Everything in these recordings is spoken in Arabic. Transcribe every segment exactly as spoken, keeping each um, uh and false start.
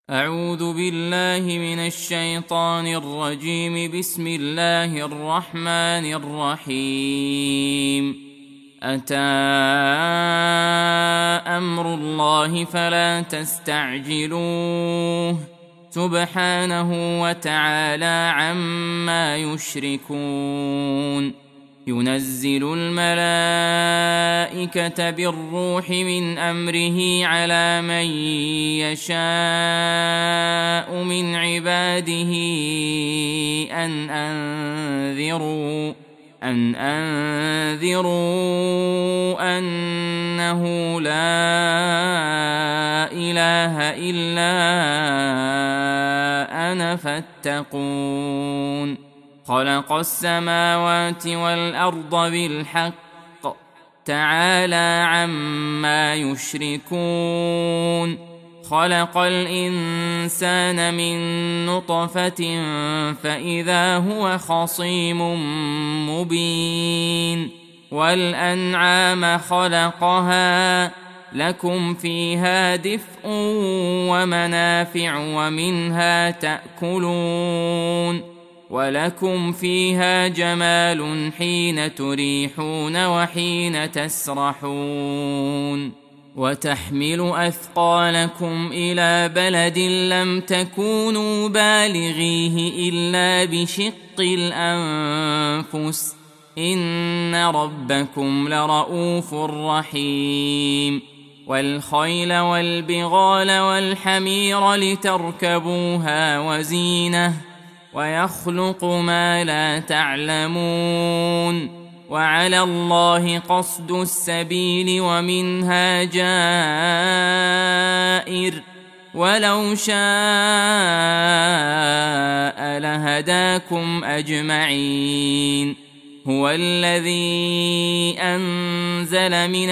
أعوذ بالله من الشيطان الرجيم. بسم الله الرحمن الرحيم. أتى أمر الله فلا تستعجلوه سبحانه وتعالى عما يشركون. ينزل الملائكة بالروح من أمره على من يشاء من عباده أن أنذروا أن أنذروا أنه لا إله إلا أنا فاتقون. خلق السماوات والأرض بالحق تعالى عما يشركون. خلق الإنسان من نطفة فإذا هو خصيم مبين. والأنعام خلقها لكم فيها دفء ومنافع ومنها تأكلون. ولكم فيها جمال حين تريحون وحين تسرحون. وتحمل أثقالكم إلى بلد لم تكونوا بالغيه إلا بشق الأنفس إن ربكم لرؤوف رحيم. والخيل والبغال والحمير لتركبوها وزينة ويخلق ما لا تعلمون. وعلى الله قصد السبيل ومنها جائر ولو شاء لهداكم أجمعين. هو الذي أنزل من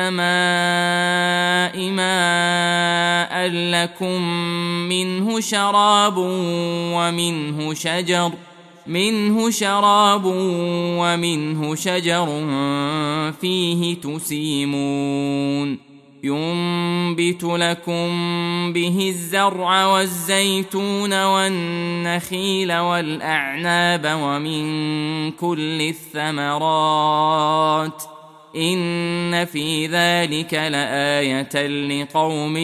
السماء ماء لكم منه شراب ومنه شجر منه شراب ومنه شجر فيه تسيمون. ينبت لكم به الزرع والزيتون والنخيل والأعناب ومن كل الثمرات إن في ذلك لآية لقوم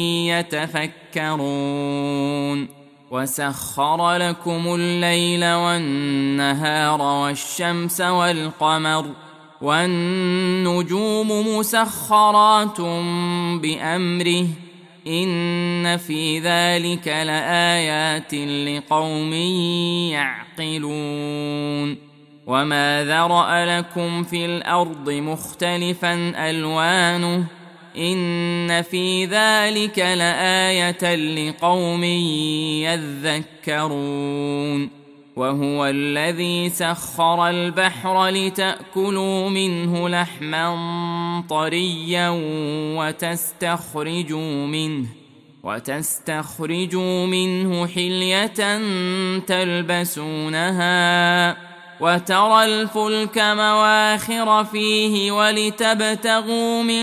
يتفكرون. وسخر لكم الليل والنهار والشمس والقمر والنجوم مسخرات بأمره إن في ذلك لآيات لقوم يعقلون. وما ذرأ لكم في الأرض مختلفا ألوانه إن في ذلك لآية لقوم يذكرون. وهو الذي سخر البحر لتأكلوا منه لحما طريا وتستخرجوا منه وتستخرجوا منه حلية تلبسونها وترى الفلك مواخر فيه ولتبتغوا من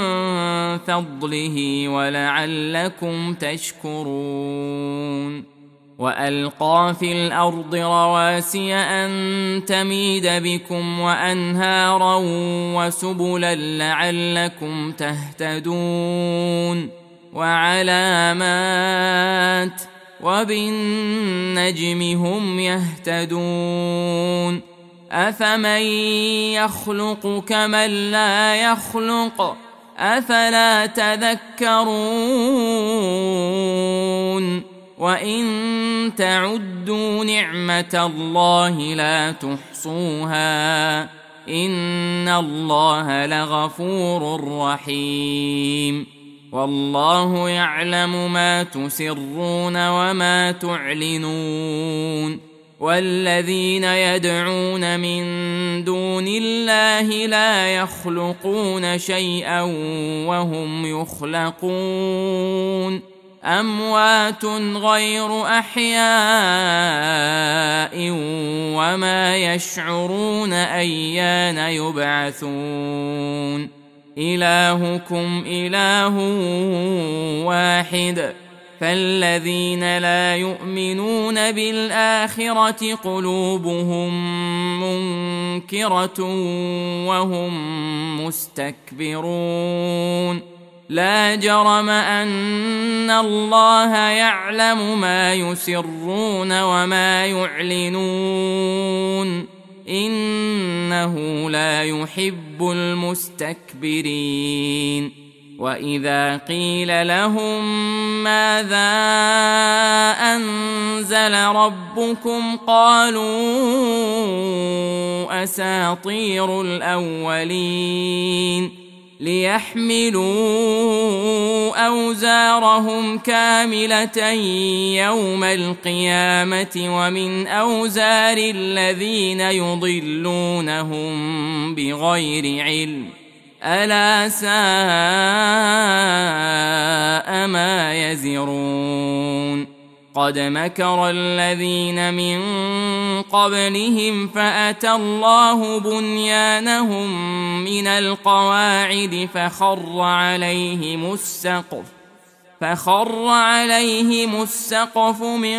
فضله ولعلكم تشكرون. وألقى في الأرض رواسي أن تميد بكم وأنهارا وسبلا لعلكم تهتدون. وعلامات وبالنجم هم يهتدون. أفمن يخلق كمن لا يخلق أفلا تذكرون. وإن تعدوا نعمة الله لا تحصوها إن الله لغفور رحيم. والله يعلم ما تسرون وما تعلنون. والذين يدعون من دون الله لا يخلقون شيئا وهم يخلقون. أموات غير أحياء وما يشعرون أيان يبعثون. إلهكم إله واحد فالذين لا يؤمنون بالآخرة قلوبهم منكرة وهم مستكبرون لا جرم أن الله يعلم ما يسرون وما يعلنون إنه لا يحب المستكبرين وإذا قيل لهم ماذا أنزل ربكم قالوا أساطير الأولين ليحملوا أوزارهم كاملة يوم القيامة ومن أوزار الذين يضلونهم بغير علم ألا ساء ما يزرون قد مكر الذين من قبلهم فأتى الله بنيانهم من القواعد فخر عليهم السقف فخر عليهم السقف من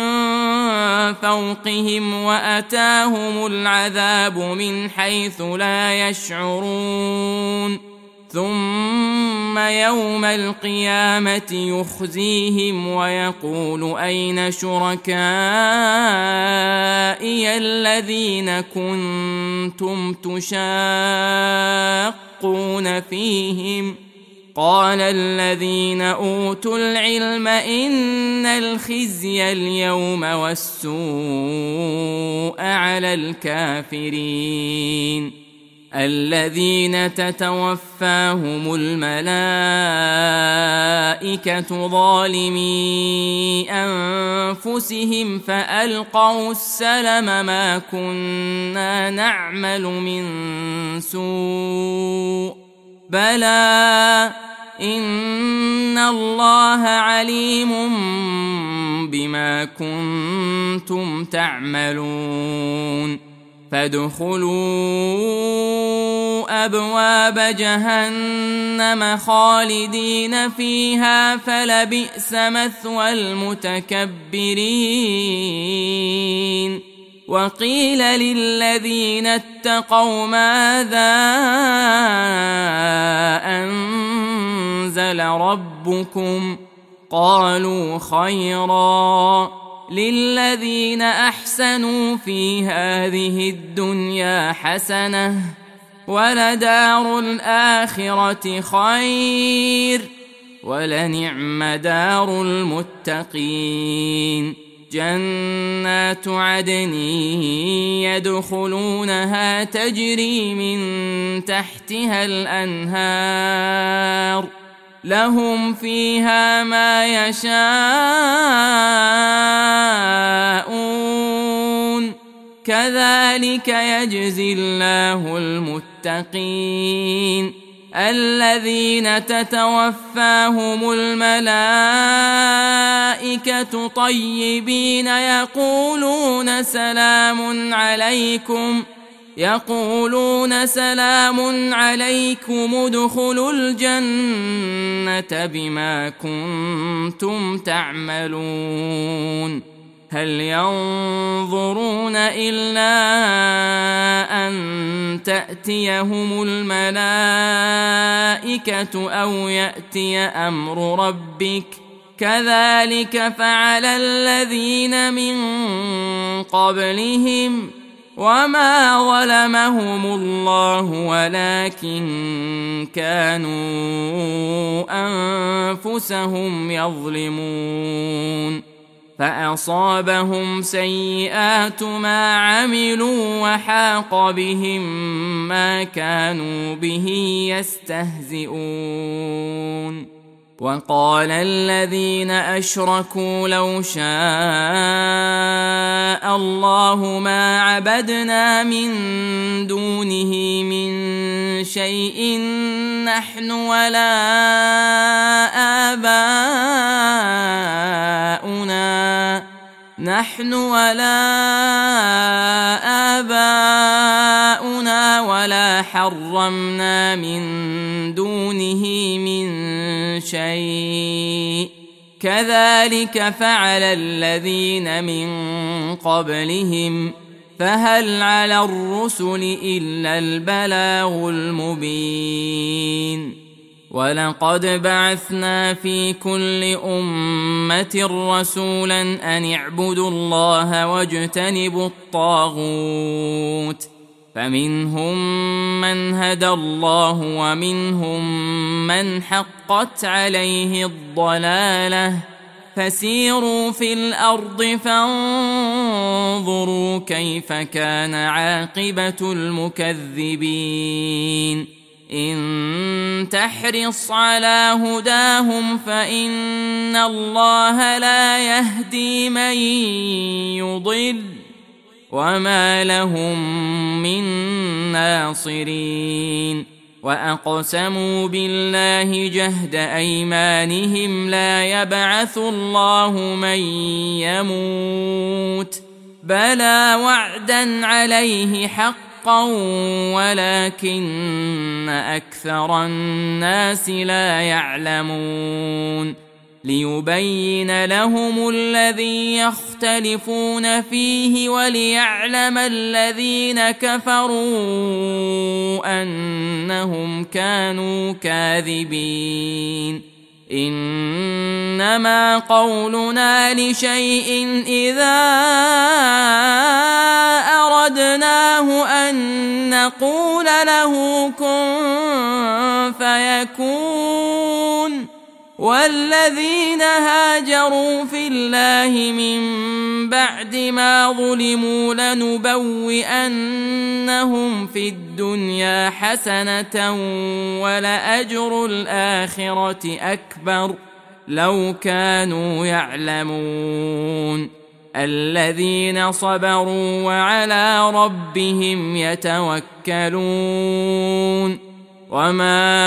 فوقهم وأتاهم العذاب من حيث لا يشعرون ثم يوم القيامة يخزيهم ويقول أين شركائي الذين كنتم تشاقون فيهم قال الذين أوتوا العلم إن الخزي اليوم والسوء على الكافرين الذين تتوفاهم الملائكة ظالمي أنفسهم فألقوا السلم ما كنا نعمل من سوء بلى إن الله عليم بما كنتم تعملون فادخلوا أبواب جهنم خالدين فيها فلبئس مثوى المتكبرين وقيل للذين اتقوا ماذا أنزل ربكم قالوا خيرا للذين أحسنوا في هذه الدنيا حسنة ولدار الآخرة خير ولنعم دار المتقين جنات عدن يدخلونها تجري من تحتها الأنهار لهم فيها ما يشاءون كذلك يجزي الله المتقين الذين تتوفاهم الملائكة طيبين يقولون سلام عليكم يقولون سلام عليكم ادخلوا الجنة بما كنتم تعملون هل ينظرون إلا أن تأتيهم الملائكة أو يأتي أمر ربك كذلك فعل الذين من قبلهم وما ظلمهم الله ولكن كانوا أنفسهم يظلمون فأصابهم سيئات ما عملوا وحاق بهم ما كانوا به يستهزئون وقال الذين أشركوا لو شاء الله ما عبدنا من دونه من شيء نحن ولا آباؤنا نحن ولا آباؤنا ولا حرمنا من دونه من شيء كذلك فعل الذين من قبلهم فهل على الرسل إلا البلاغ المبين ولقد بعثنا في كل أمة رسولا أن اعبدوا الله واجتنبوا الطاغوت فمنهم من هدى الله ومنهم من حقت عليه الضلالة فسيروا في الأرض فانظروا كيف كان عاقبة المكذبين إن تحرص على هداهم فإن الله لا يهدي من يضل وما لهم من ناصرين وأقسموا بالله جهد أيمانهم لا يبعث الله من يموت بلى وعدا عليه حقا ولكن أكثر الناس لا يعلمون ليبين لهم الذي يختلفون فيه وليعلم الذين كفروا أنهم كانوا كاذبين إنما قولنا لشيء إذا أردناه أن نقول له كن فيكون والذين هاجروا في الله من بعد ما ظلموا لنبوئنهم في الدنيا حسنة ولأجر الآخرة أكبر لو كانوا يعلمون الذين صبروا وعلى ربهم يتوكلون وما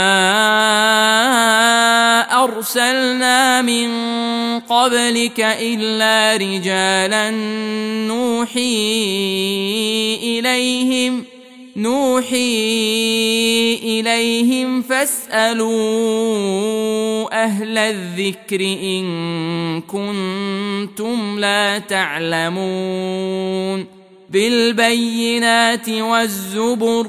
أرسلنا من قبلك إلا رجالا نوحي إليهم نوحي إليهم فاسألوا أهل الذكر إن كنتم لا تعلمون بالبينات والزبر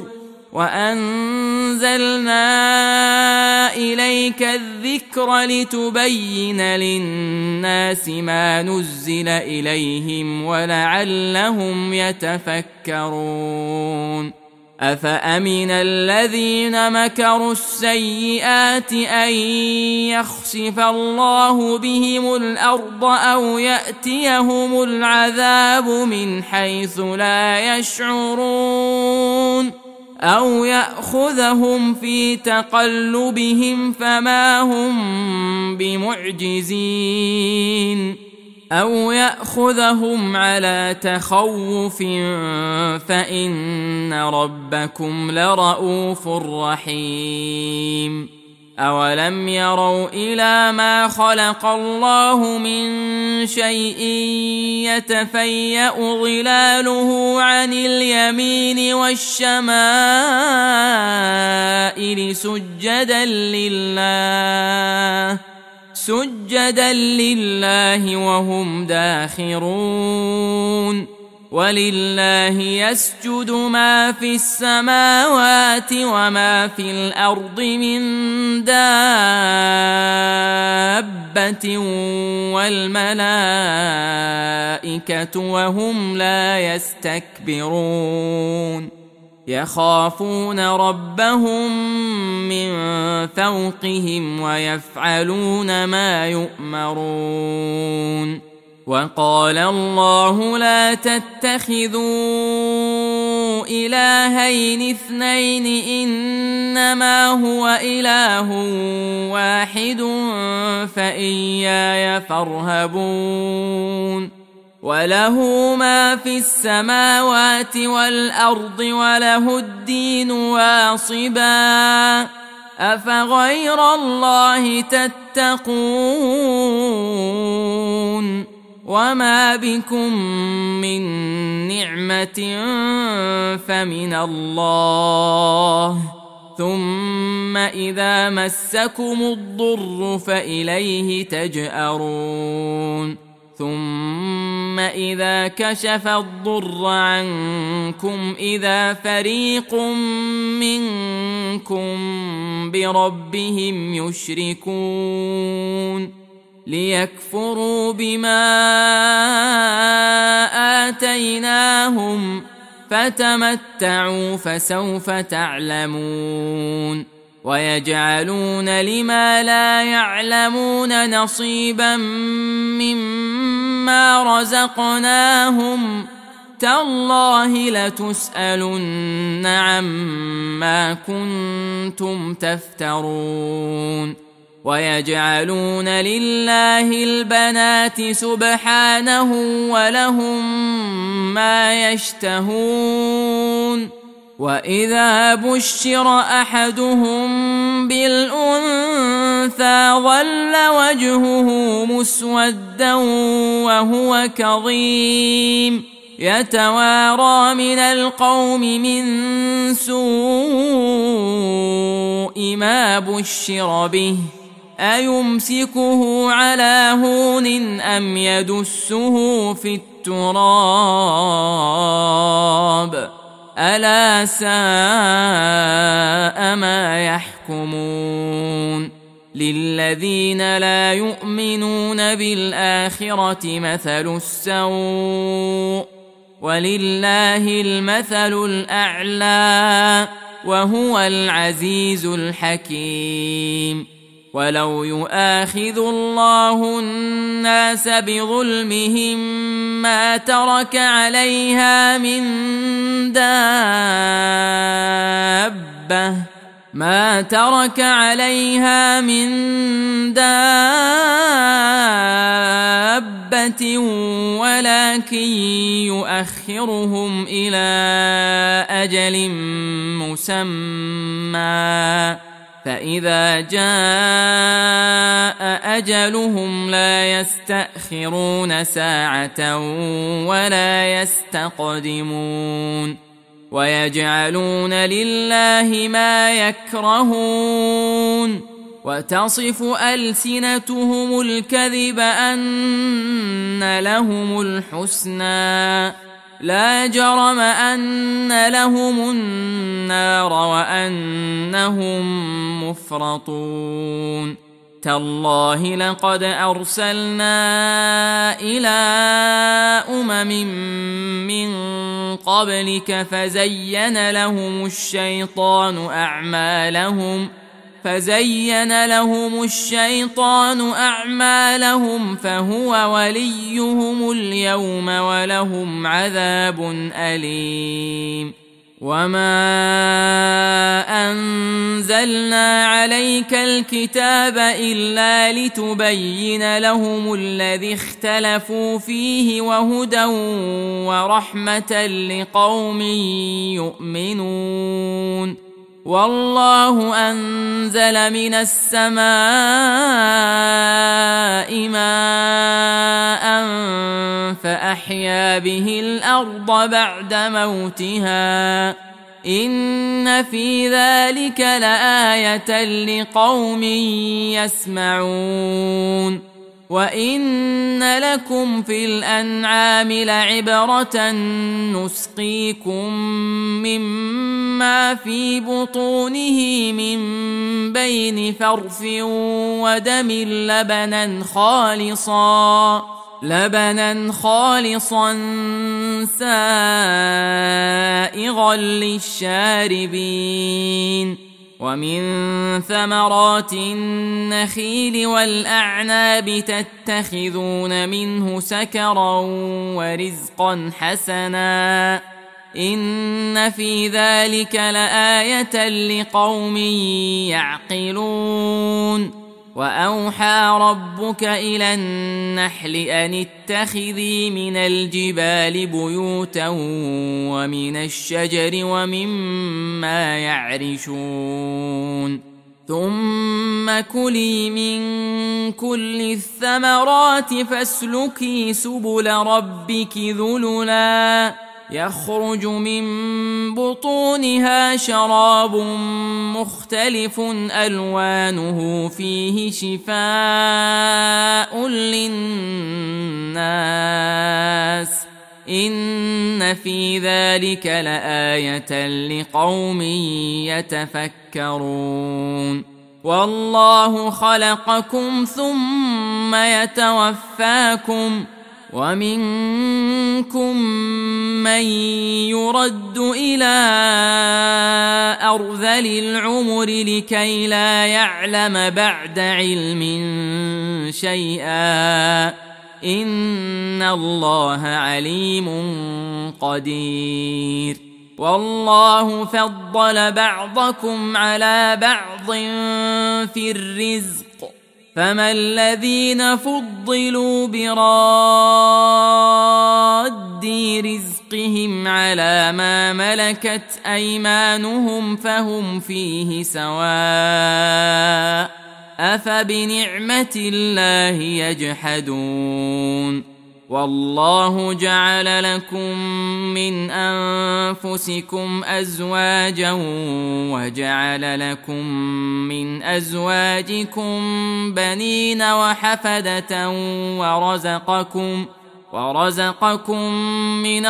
وأنزلنا إليك الذكر لتبين للناس ما نزل إليهم ولعلهم يتفكرون أفأمن الذين مكروا السيئات أن يخسف الله بهم الأرض أو يأتيهم العذاب من حيث لا يشعرون أو يأخذهم في تقلبهم فما هم بمعجزين أو يأخذهم على تخوف فإن ربكم لرؤوف رحيم أولم يروا إلى ما خلق الله من شيء يتفيأ ظلاله عن اليمين والشمائل سجدا لله سجدا لله وهم داخرون ولله يسجد ما في السماوات وما في الأرض من دابة والملائكة وهم لا يستكبرون يخافون ربهم من فوقهم ويفعلون ما يؤمرون وقال الله لا تتخذوا إلهين اثنين إنما هو إله واحد فإياي فارهبون وله ما في السماوات والأرض وله الدين واصبا أفغير الله تتقون وما بكم من نعمة فمن الله ثم إذا مسكم الضر فإليه تجأرون ثم إذا كشف الضر عنكم إذا فريق منكم بربهم يشركون ليكفروا بما آتيناهم فتمتعوا فسوف تعلمون ويجعلون لما لا يعلمون نصيبا مما رزقناهم تالله لتسألن عما كنتم تفترون ويجعلون لله البنات سبحانه ولهم ما يشتهون وإذا بشر أحدهم بالأنثى ظل وجهه مسودا وهو كظيم يتوارى من القوم من سوء ما بشر به أيمسكه على هون أم يدسه في التراب ألا ساء ما يحكمون للذين لا يؤمنون بالآخرة مثل السوء ولله المثل الأعلى وهو العزيز الحكيم ولو يؤاخذ الله الناس بظلمهم ما ترك عليها من دابة ما ترك عليها من دابة ولكن يؤخرهم إلى أجل مسمى فإذا جاء أجلهم لا يستأخرون ساعة ولا يستقدمون ويجعلون لله ما يكرهون وتصف ألسنتهم الكذب أن لهم الحسنى لا جرم أن لهم النار وأنهم مفرطون تالله لقد أرسلنا إلى أمم من قبلك فزين لهم الشيطان أعمالهم فزين لهم الشيطان أعمالهم فهو وليهم اليوم ولهم عذاب أليم وما أنزلنا عليك الكتاب إلا لتبين لهم الذي اختلفوا فيه وهدى ورحمة لقوم يؤمنون والله أنزل من السماء ماء فأحيا به الأرض بعد موتها إن في ذلك لآية لقوم يسمعون وإن لكم في الأنعام لعبرة نسقيكم مما في بطونه من بين فرث ودم لبنا خالصا لبنا خالصا سائغا للشاربين ومن ثمرات النخيل والأعناب تتخذون منه سكرا ورزقا حسنا إن في ذلك لآية لقوم يعقلون وأوحى ربك إلى النحل أن اتخذي من الجبال بيوتا ومن الشجر ومما يعرشون ثم كلي من كل الثمرات فاسلكي سبل ربك ذللا يخرج من بطونها شراب مختلف ألوانه فيه شفاء للناس إن في ذلك لآية لقوم يتفكرون والله خلقكم ثم يتوفاكم ومنكم من يرد إلى أرذل العمر لكي لا يعلم بعد علم شيئا إن الله عليم قدير والله فضل بعضكم على بعض في الرزق فما الذين فضلوا براد رزقهم على ما ملكت أيمانهم فهم فيه سواء أفبنعمة الله يجحدون والله جعل لكم من أنفسكم أزواجا وجعل لكم من أزواجكم بنين وحفدة ورزقكم ورزقكم من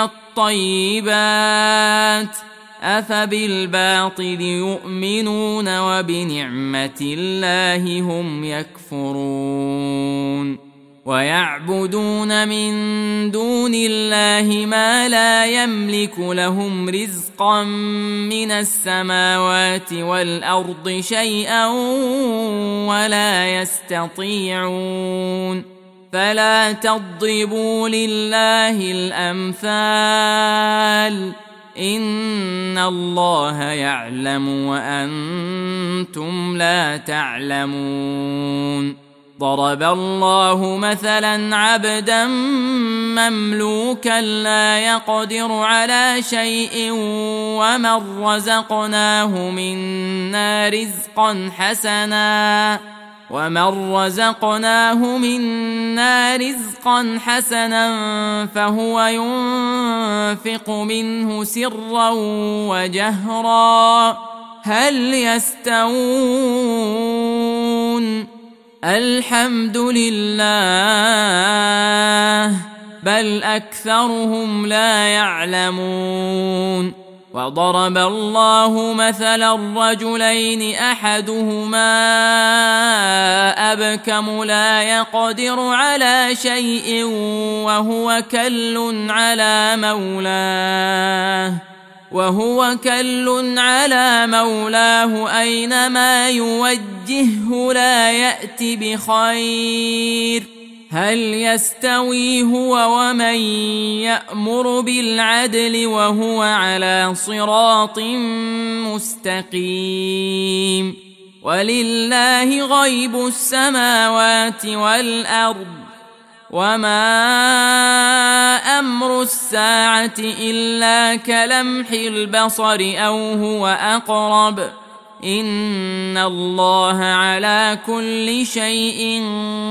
الطيبات أفبالباطل يؤمنون وبنعمة الله هم يكفرون ويعبدون من دون الله ما لا يملك لهم رزقا من السماوات والأرض شيئا ولا يستطيعون فلا تضربوا لله الأمثال إن الله يعلم وأنتم لا تعلمون ضرب الله مثلا عبدا مملوكا لا يقدر على شيء ومن رزقناه منا رزقا حسنا ومن رزقناه منا رزقا حسنا فهو ينفق منه سرا وجهرا هل يستوون الحمد لله بل أكثرهم لا يعلمون وضرب الله مثلا رجلين أحدهما أبكم لا يقدر على شيء وهو كل على مولاه وهو كل على مولاه أينما يوجهه لا يأت بخير هل يستوي هو ومن يأمر بالعدل وهو على صراط مستقيم ولله غيب السماوات والأرض وما أمر الساعة إلا كلمح البصر أو هو أقرب إن الله على كل شيء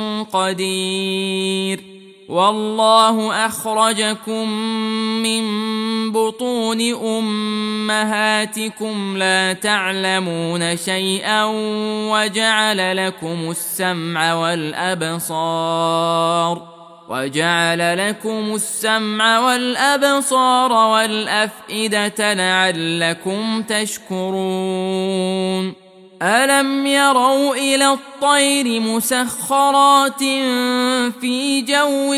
قدير والله أخرجكم من بطون أمهاتكم لا تعلمون شيئا وجعل لكم السمع والأبصار وجعل لكم السمع والأبصار والأفئدة لعلكم تشكرون ألم يروا إلى الطير مسخرات في جو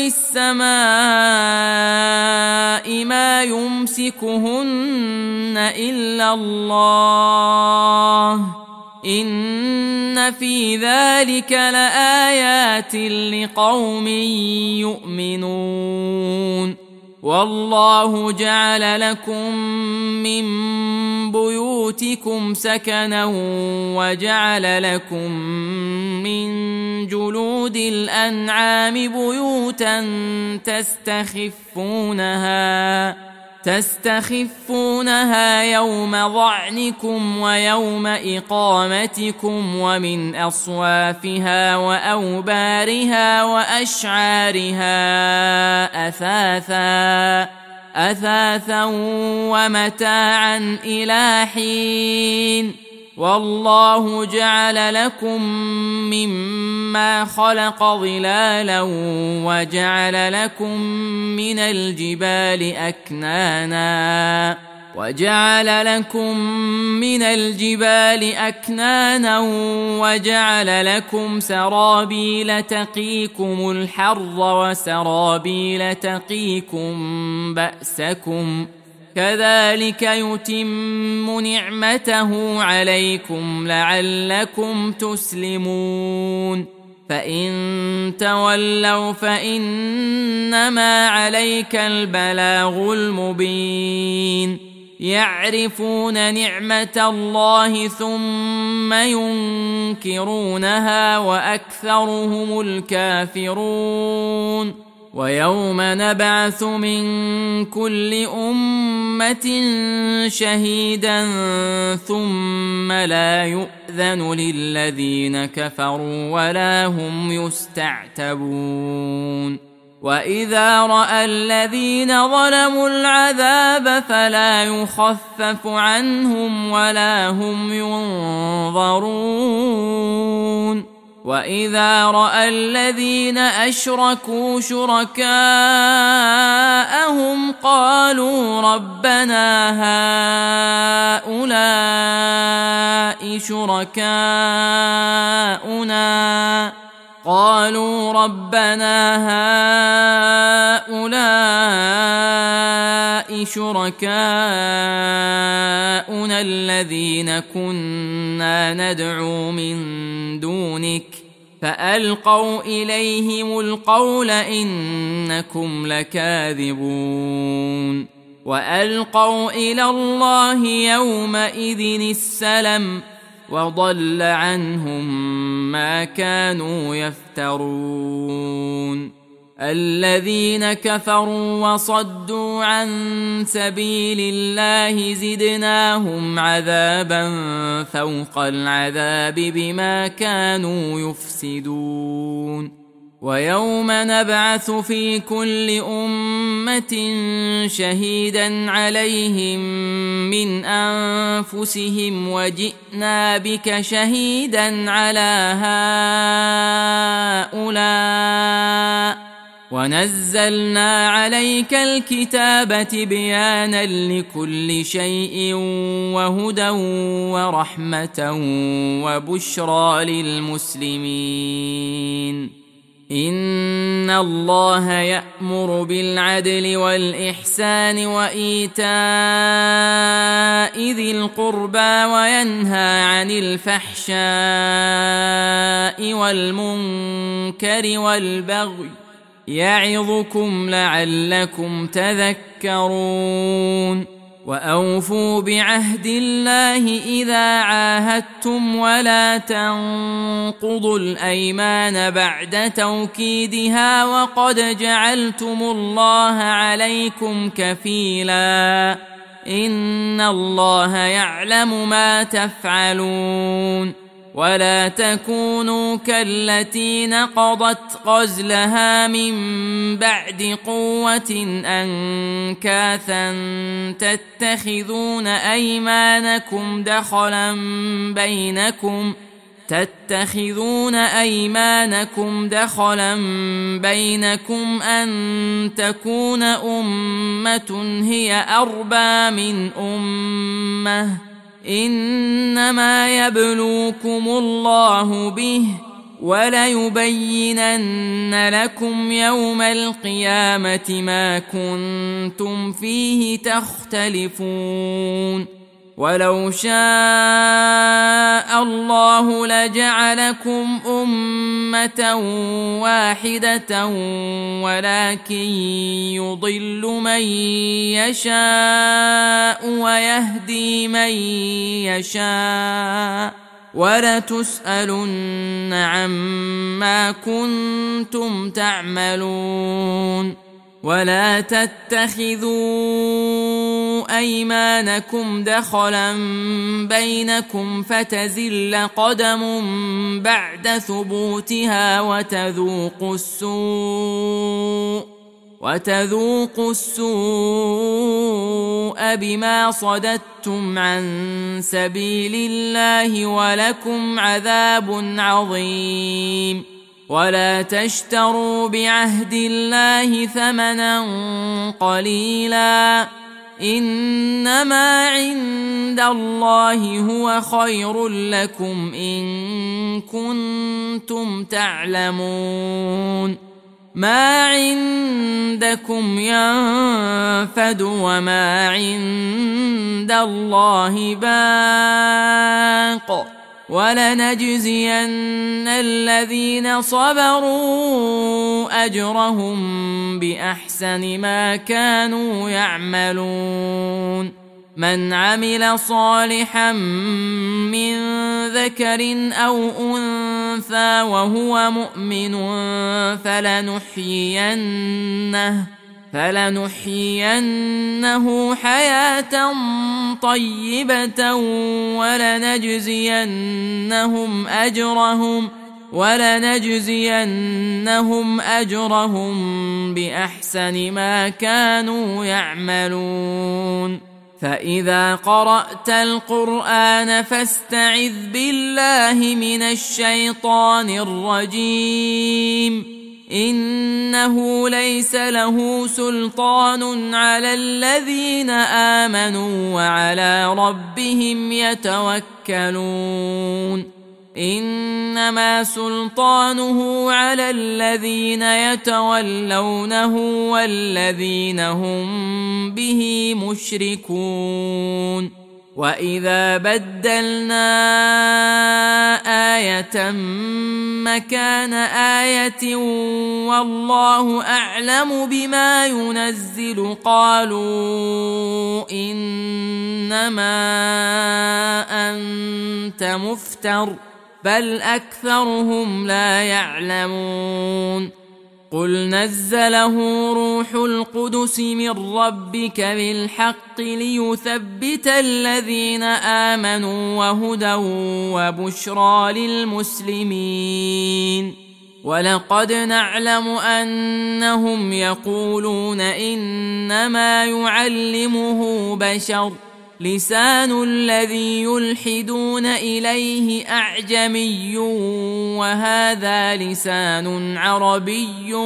السماء ما يمسكهن إلا الله إن في ذلك لآيات لقوم يؤمنون والله جعل لكم من بيوتكم سكنا وجعل لكم من جلود الأنعام بيوتا تستخفونها تستخفونها يوم ظعنكم ويوم إقامتكم ومن أصوافها وأوبارها وأشعارها أثاثا أثاثا ومتاعا إلى حين والله جعل لكم مما خلق ظلالا وجعل لكم من الجبال أكنانا وجعل لكم من الجبال أكنانا وجعل لكم سرابيل تقيكم الحر وسرابيل تقيكم بأسكم كذلك يتم نعمته عليكم لعلكم تسلمون فإن تولوا فإنما عليك البلاغ المبين يعرفون نعمة الله ثم ينكرونها وأكثرهم الكافرون ويوم نبعث من كل أمة شهيدا ثم لا يؤذن للذين كفروا ولا هم يستعتبون وإذا رأى الذين ظلموا العذاب فلا يخفف عنهم ولا هم ينظرون وإذا رأى الذين أشركوا شركاءهم قالوا ربنا هؤلاء شركاؤنا قالوا ربنا هؤلاء شركاؤنا الذين كنا ندعو من دونك فألقوا إليهم القول إنكم لكاذبون وألقوا إلى الله يومئذ السلم وضل عنهم ما كانوا يفترون الذين كفروا وصدوا عن سبيل الله زدناهم عذابا فوق العذاب بما كانوا يفسدون ويوم نبعث في كل أمة شهيدا عليهم من أنفسهم وجئنا بك شهيدا على هؤلاء ونزلنا عليك الكتاب تبيانا لكل شيء وهدى ورحمة وبشرى للمسلمين إن الله يأمر بالعدل والإحسان وإيتاء ذي القربى وينهى عن الفحشاء والمنكر والبغي يعظكم لعلكم تذكرون وأوفوا بعهد الله إذا عاهدتم ولا تنقضوا الأيمان بعد توكيدها وقد جعلتم الله عليكم كفيلا إن الله يعلم ما تفعلون ولا تكونوا كالتي نقضت غزلها من بعد قوة أنكاثا تتخذون أيمانكم دخلا بينكم تتخذون أيمانكم دخلا بينكم أن تكون أمة هي أربى من أمة إنما يبلوكم الله به وليبينن لكم يوم القيامة ما كنتم فيه تختلفون ولو شاء الله لجعلكم أمة واحدة ولكن يضل من يشاء ويهدي من يشاء ولتسألن عما كنتم تعملون ولا تتخذوا أيمانكم دخلا بينكم فتزل قدم بعد ثبوتها وتذوقوا السوء وتذوقوا السوء بما صددتم عن سبيل الله ولكم عذاب عظيم. ولا تشتروا بعهد الله ثمنا قليلا، إنما عند الله هو خير لكم إن كنتم تعلمون. ما عندكم ينفد وما عند الله باق، ولنجزين الذين صبروا أجرهم بأحسن ما كانوا يعملون. من عمل صالحا من ذكر أو أنثى وهو مؤمن فلنحيينه فلنحيينه حياة طيبة ولنجزينهم أجرهم ولنجزينهم أجرهم بأحسن ما كانوا يعملون. فإذا قرأت القرآن فاستعذ بالله من الشيطان الرجيم، إنه ليس له سلطان على الذين آمنوا وعلى ربهم يتوكلون. إنما سلطانه على الذين يتولونه والذين هم به مشركون. وإذا بدلنا آية مكان آية والله أعلم بما ينزل قالوا إنما أنت مفتر بل أكثرهم لا يعلمون. قل نزله روح القدس من ربك بالحق ليثبت الذين آمنوا وهدى وبشرى للمسلمين. ولقد نعلم أنهم يقولون إنما يعلمه بشر، لسان الذي يلحدون إليه أعجمي وهذا لسان عربي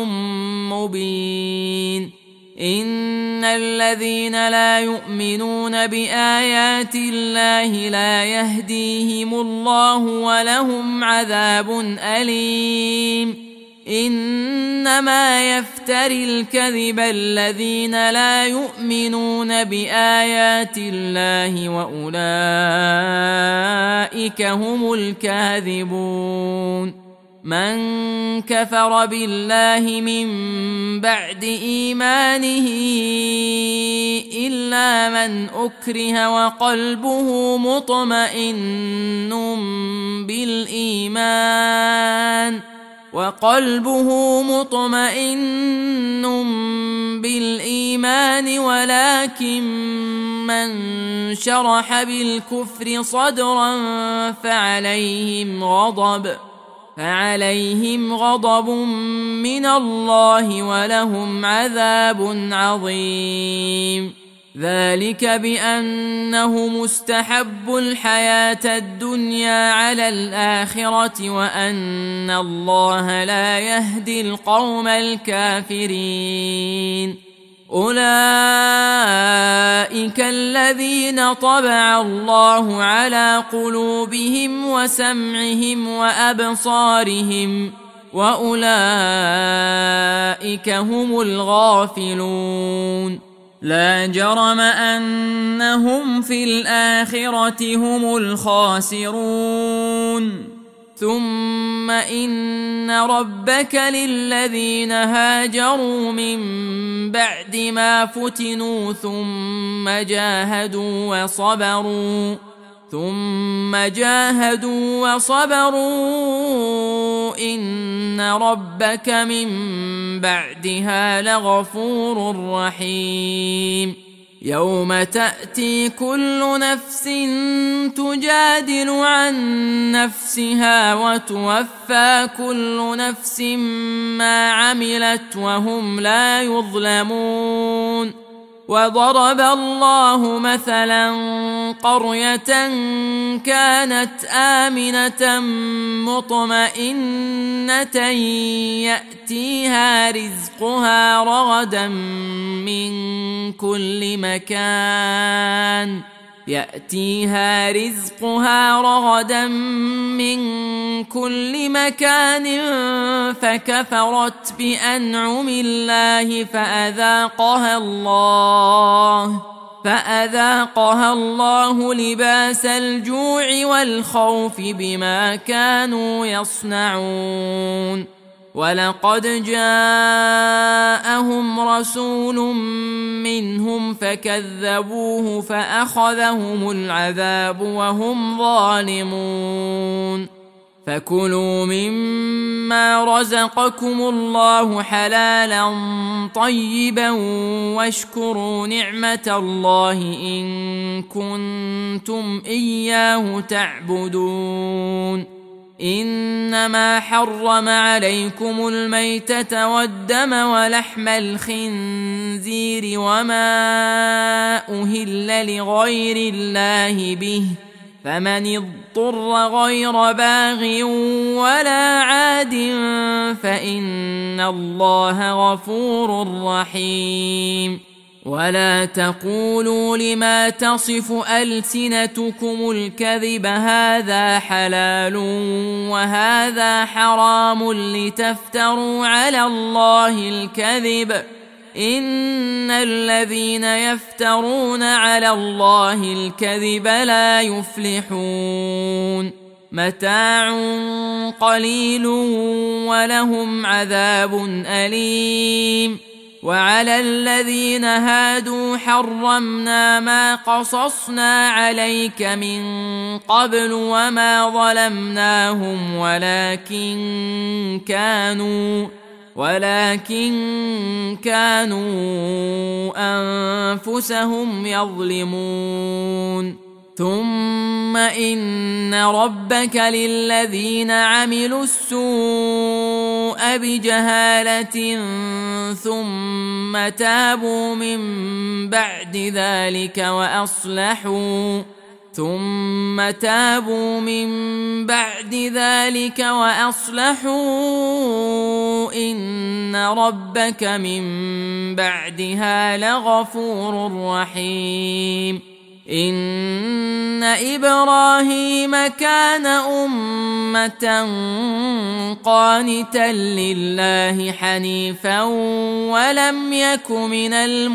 مبين. إن الذين لا يؤمنون بآيات الله لا يهديهم الله ولهم عذاب أليم. إنما يفتري الكذب الذين لا يؤمنون بآيات الله وأولئك هم الكاذبون. من كفر بالله من بعد إيمانه إلا من أكره وقلبه مطمئن بالإيمان وقلبه مطمئن بالإيمان ولكن من شرح بالكفر صدرا فعليهم غضب فعليهم غضب من الله ولهم عذاب عظيم. ذلك بأنه مستحب الحياة الدنيا على الآخرة وأن الله لا يهدي القوم الكافرين. أولئك الذين طبع الله على قلوبهم وسمعهم وأبصارهم وأولئك هم الغافلون. لا جرم أنهم في الآخرة هم الخاسرون. ثم إن ربك للذين هاجروا من بعد ما فتنوا ثم جاهدوا وصبروا ثم جاهدوا وصبروا إن ربك من بعدها لغفور رحيم. يوم تأتي كل نفس تجادل عن نفسها وتوفى كل نفس ما عملت وهم لا يظلمون. وضرب الله مثلا قرية كانت آمنة مطمئنة يأتيها رزقها رغدا من كل مكان يأتيها رزقها رغدا من كل مكان فكفرت بأنعم الله فأذاقها الله فأذاقها الله لباس الجوع والخوف بما كانوا يصنعون. ولقد جاءهم رسول منهم فكذبوه فأخذهم العذاب وهم ظالمون. فكلوا مما رزقكم الله حلالا طيبا واشكروا نعمة الله إن كنتم إياه تعبدون. إنما حرم عليكم الميتة والدم ولحم الخنزير وما أهل لغير الله به فمن اضطر غير باغ ولا عاد فإن الله غفور رحيم. ولا تقولوا لما تصف ألسنتكم الكذب هذا حلال وهذا حرام لتفتروا على الله الكذب إن الذين يفترون على الله الكذب لا يفلحون. متاع قليل ولهم عذاب أليم. وعلى الذين هادوا حرمنا ما قصصنا عليك من قبل وما ظلمناهم ولكن كانوا ولكن كانوا أنفسهم يظلمون. ثم إن ربك للذين عملوا السوء بجهالة ثم تابوا من بعد ذلك وأصلحوا ثم تابوا من بعد ذلك وأصلحوا إن ربك من بعدها لغفور رحيم. إن إبراهيم كان أمة قانتا لله حنيفا ولم يك من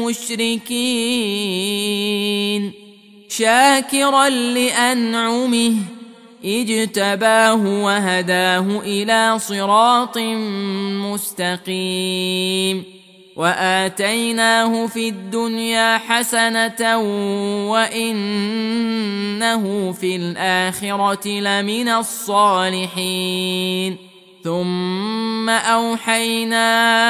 المشركين شاكرا لأنعمه اجتباه وهداه إلى صراط مستقيم. وآتيناه في الدنيا حسنة وإنه في الآخرة لمن الصالحين. ثم أوحينا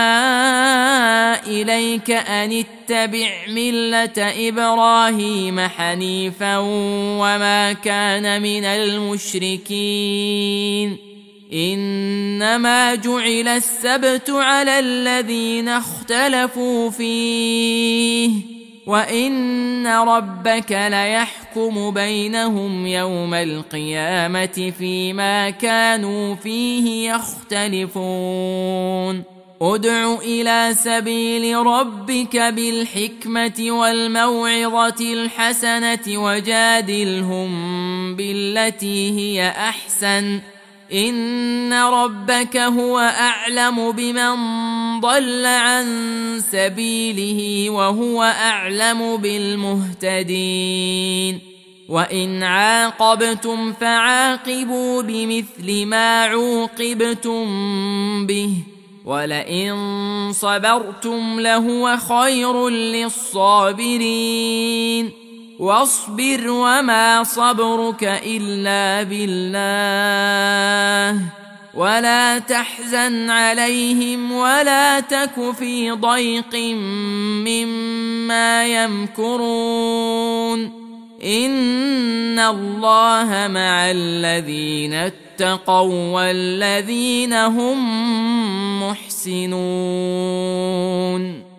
إليك أن اتبع ملة إبراهيم حنيفا وما كان من المشركين. إنما جعل السبت على الذين اختلفوا فيه وإن ربك ليحكم بينهم يوم القيامة فيما كانوا فيه يختلفون. ادع إلى سبيل ربك بالحكمة والموعظة الحسنة وجادلهم بالتي هي أحسن إن ربك هو أعلم بمن ضل عن سبيله وهو أعلم بالمهتدين. وإن عاقبتم فعاقبوا بمثل ما عوقبتم به ولئن صبرتم لهو خير للصابرين. واصبر وما صبرك إلا بالله ولا تحزن عليهم ولا تك في ضيق مما يمكرون إن الله مع الذين اتقوا والذين هم محسنون